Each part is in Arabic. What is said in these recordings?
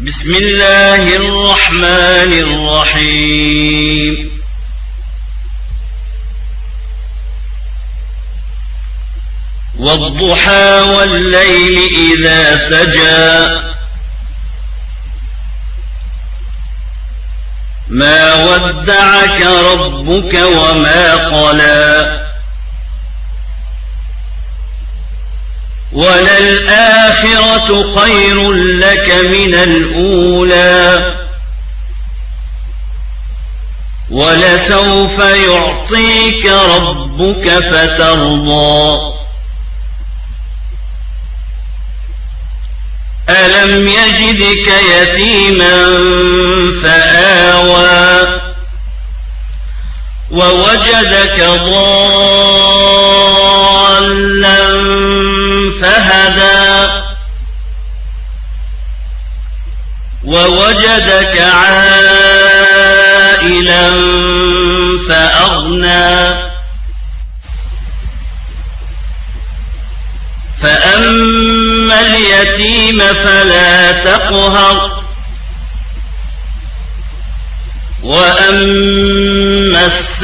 بسم الله الرحمن الرحيم والضحى والليل إذا سجى ما ودعك ربك وما قلى وللآخرة خير لك من الأولى ولسوف يعطيك ربك فترضى ألم يجدك يتيما فآوى ووجدك ضالا فهدى ووجدك عائلا فأغنى فأما اليتيم فلا تقهر وأما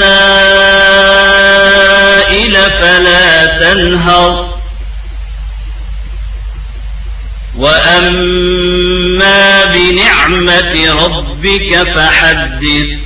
السائل فلا تنهر وأما بنعمة ربك فحدث